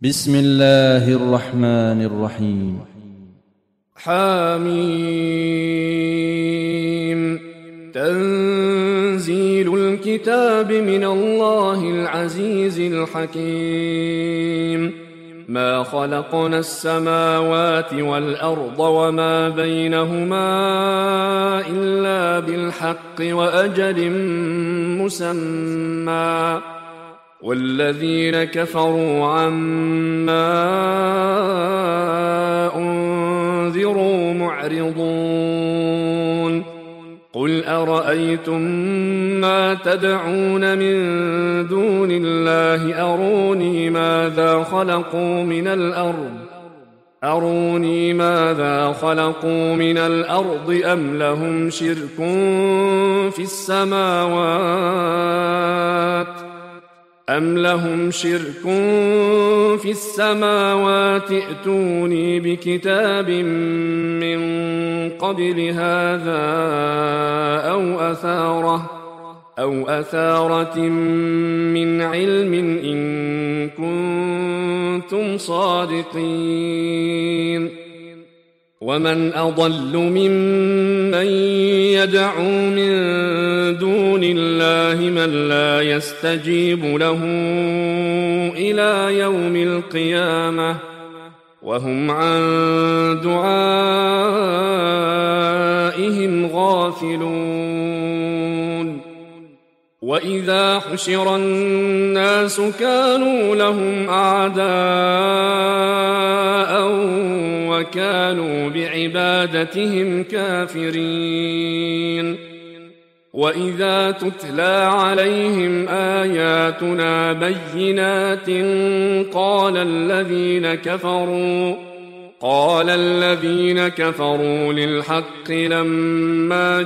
بسم الله الرحمن الرحيم. حميم. تنزيل الكتاب من الله العزيز الحكيم. ما خلقنا السماوات والأرض وما بينهما إلا بالحق وأجل مسمى، والذين كفروا عما أنذروا معرضون. قل أرأيتم ما تدعون من دون الله أروني ماذا خلقوا من الأرض أم لهم شرك في السماوات ائتوني بكتاب من قبل هذا أو أثارة من علم إن كنتم صادقين. ومن أضل ممن يدعو من دون الله من لا يستجيب له إلى يوم القيامة وهم عن دعائهم غافلون. وإذا حشر الناس كانوا لهم أعداء وكانوا بعبادتهم كافرين. وإذا تتلى عليهم آياتنا بينات قال الذين كفروا للحق لما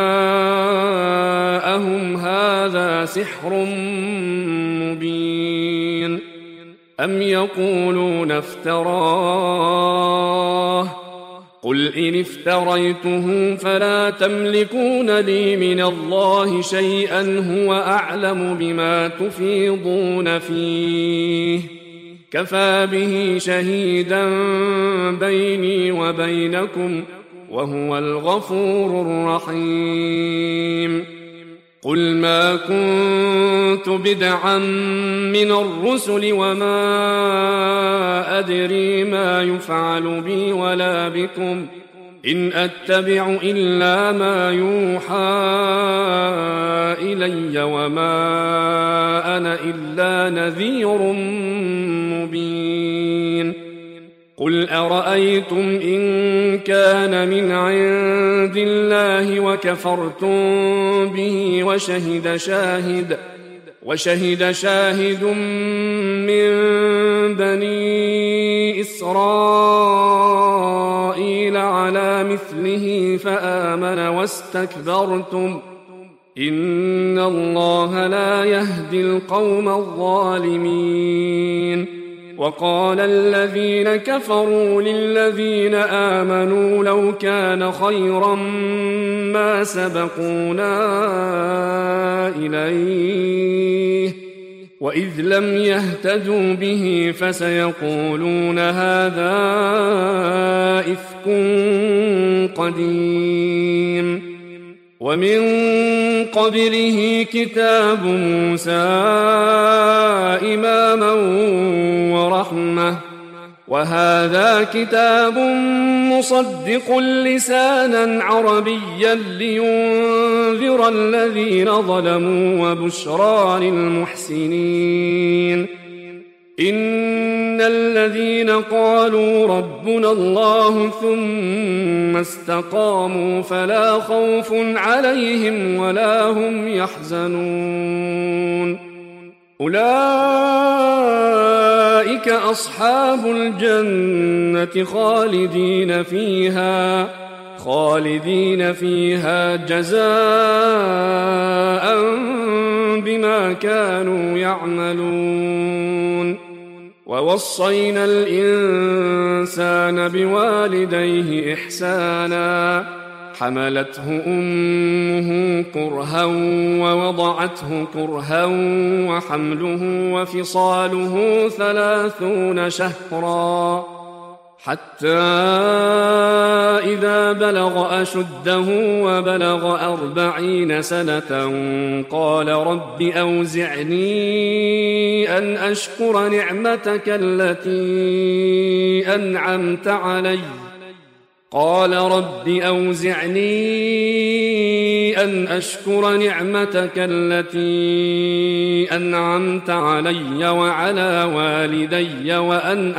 جاءهم هذا سحر مبين. أم يقولون افتراه قل إن افتريته فلا تملكون لي من الله شيئا هو أعلم بما تفيضون فيه كفى به شهيدا بيني وبينكم وهو الغفور الرحيم. قل ما كنت بدعا من الرسل وما أدري ما يفعل بي ولا بكم إن أتبع إلا ما يوحى إلي وما أنا إلا نذير مبين. قل أرأيتم إن كان من عند الله وكفرتم به وشهد شاهد من بني إسرائيل على مثله فآمن واستكبرتم إن الله لا يهدي القوم الظالمين. وقال الذين كفروا للذين آمنوا لو كان خيرا ما سبقونا إليه وإذ لم يهتدوا به فسيقولون هذا إفك قديم. ومن قبله كتاب موسى إماما ورحمة وهذا كتاب مصدق لسانا عربيا لينذر الذين ظلموا وبشرى للمحسنين. إن الذين قالوا ربنا الله ثم استقاموا فلا خوف عليهم ولا هم يحزنون. أولئك أصحاب الجنة خالدين فيها جزاء بما كانوا يعملون. ووصينا الإنسان بوالديه إحسانا حملته أمه كرها ووضعته كرها وحمله وفصاله 30 شهرا حتى إذا بلغ أشده وبلغ 40 سنة قال رب أوزعني أن أشكر نعمتك التي أنعمت علي وعلى والدي وأن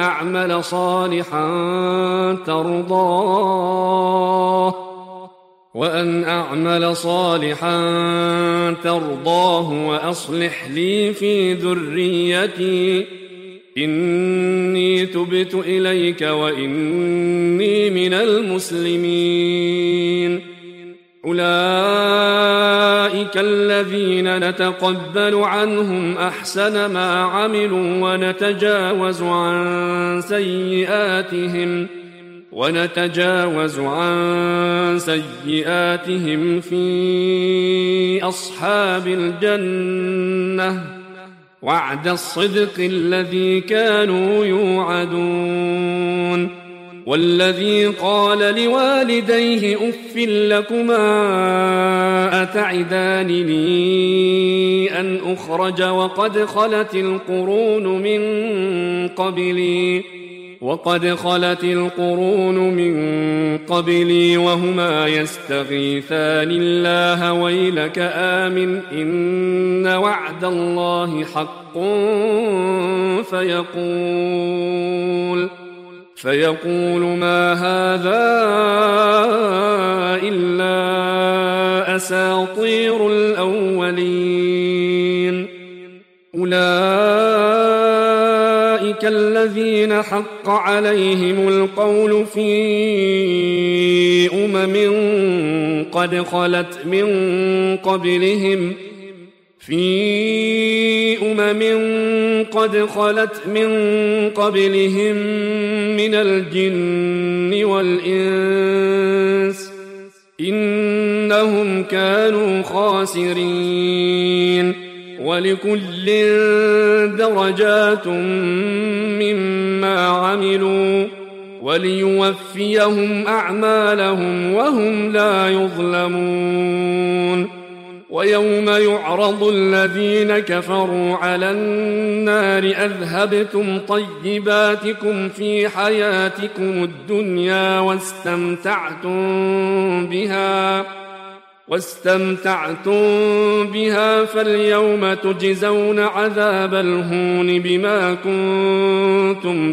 أعمل صالحا ترضاه وأصلح لي في ذريتي إني تبت إليك وإني من المسلمين. أولئك الذين نتقبل عنهم أحسن ما عملوا ونتجاوز عن سيئاتهم في أصحاب الجنة وعد الصدق الذي كانوا يوعدون. والذي قال لوالديه أف لكما أتعدانني أن أخرج وقد خلت القرون من قبلي وهما يستغيثان الله ويلك آمن إن وعد الله حق فيقول ما هذا إلا أساطير الأولين. أولئك الذين حق عليهم القول في أمم قد خلت من قبلهم من الجن والإنس إنهم كانوا خاسرين. ولكل درجات مما عملوا وليوفيهم أعمالهم وهم لا يظلمون. ويوم يعرض الذين كفروا على النار أذهبتم طيباتكم في حياتكم الدنيا واستمتعتم بها فاليوم تجزون عذاب الهون بما كنتم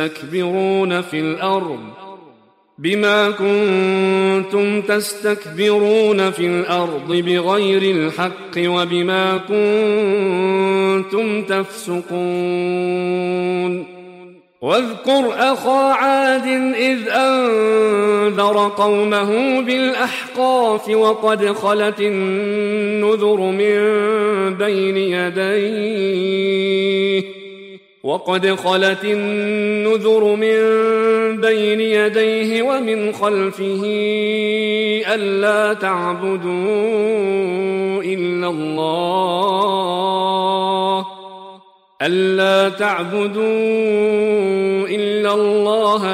تستكبرون في الأرض بغير الحق وبما كنتم تفسقون. واذكر أخا عاد إذ أنذر قومه بالأحقاف وقد خلت النذر من بين يديه ومن خلفه ألا تعبدوا إلا الله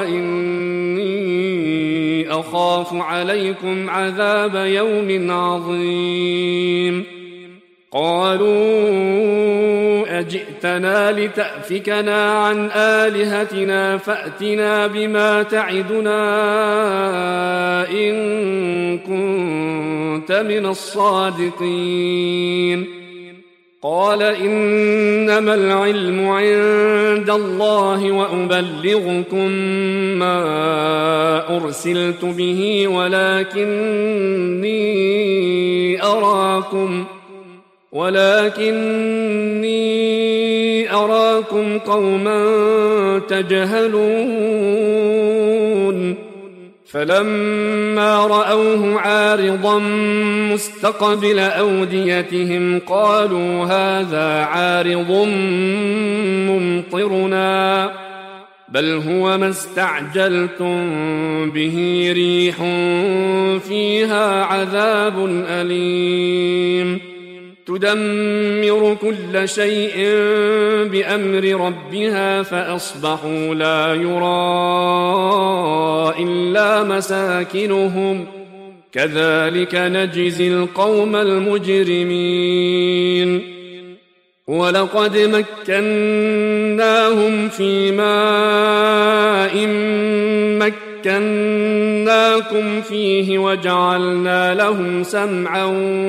إني أخاف عليكم عذاب يوم عظيم. قالوا أجئتنا لتأفكنا عن آلهتنا فأتنا بما تعدنا إن كنت من الصادقين. قال إنما العلم عند الله وأبلغكم ما أرسلت به ولكني أراكم قوما تجهلون. فلما رأوه عارضا مستقبل أوديتهم قالوا هذا عارض ممطرنا بل هو ما استعجلتم به ريح فيها عذاب أليم تدمر كل شيء بأمر ربها فأصبحوا لا يرى إلا مساكنهم كذلك نجزي القوم المجرمين ولقد مكناهم في ماء مكناكم فيه وجعلنا لهم سمعا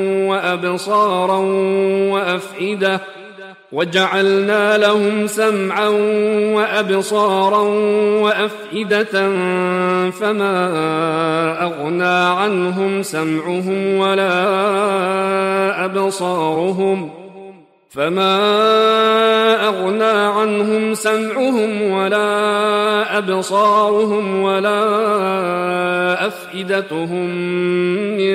وأبصارا وأفئدة فما أغنى عنهم سمعهم ولا أبصارهم ولا أفئدتهم من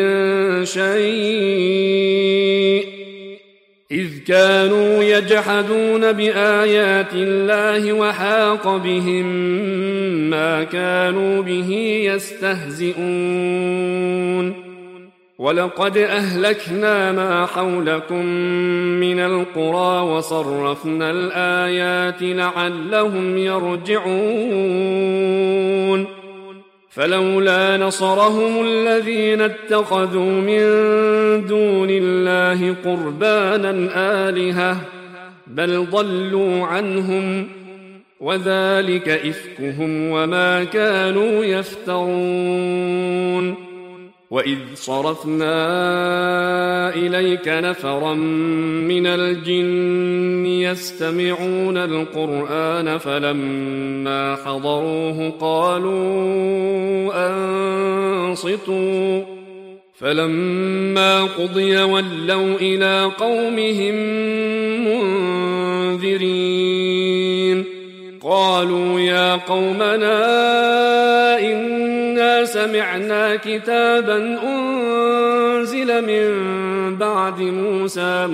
شيء إذ كانوا يجحدون بآيات الله وحاق بهم ما كانوا به يستهزئون ولقد أهلكنا ما حولكم من القرى وصرفنا الآيات لعلهم يرجعون فلولا نصرهم الذين اتخذوا من دون الله قربانا آلهة بل ضلوا عنهم وذلك إفكهم وما كانوا يفترون وإذ صرفنا إليك نفرا من الجن يستمعون القرآن فلما حضروه قالوا أنصتوا فلما قضي ولوا إلى قومهم منذرين قالوا يا قومنا إنا سمعنا كتابا أنزل من بعد موسى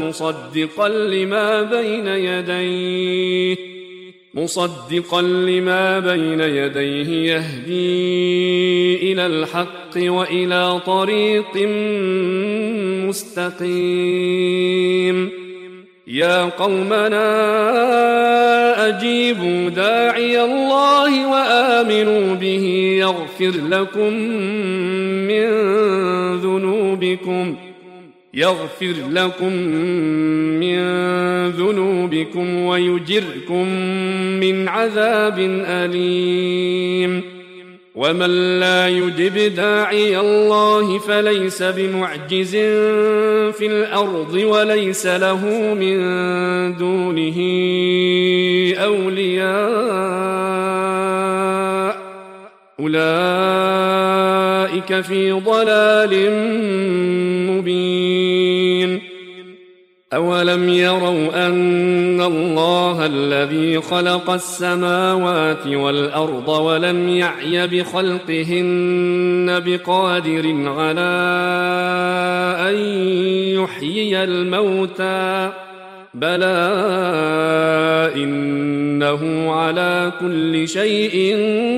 مصدقا لما بين يديه يهدي إلى الحق وإلى طريق مستقيم يا قومنا أجيبوا داعي الله وآمنوا به يغفر لكم من ذنوبكم ويجركم من عذاب أليم ومن لا يجب داعي الله فليس بمعجز في الأرض وليس له من دونه أولياء أولئك في ضلال مبين أولم يروا أن الله الذي خلق السماوات والأرض ولم يعي بخلقهن بقادر على أن يحيي الموتى بلى إنه على كل شيء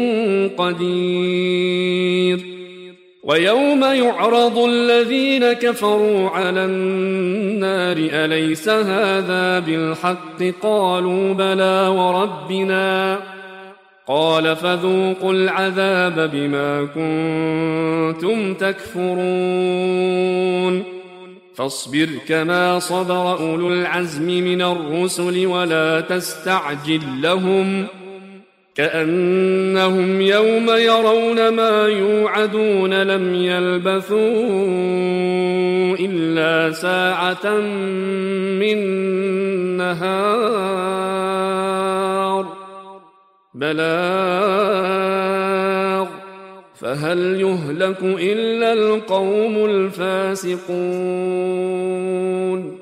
قدير ويوم يعرض الذين كفروا على النار أليس هذا بالحق قالوا بلى وربنا قال فذوقوا العذاب بما كنتم تكفرون فاصبر كما صبر أولو العزم من الرسل ولا تستعجل لهم كأنهم يوم يرون ما يوعدون لم يلبثوا إلا ساعة من نهار بلاغ فهل يهلك إلا القوم الفاسقون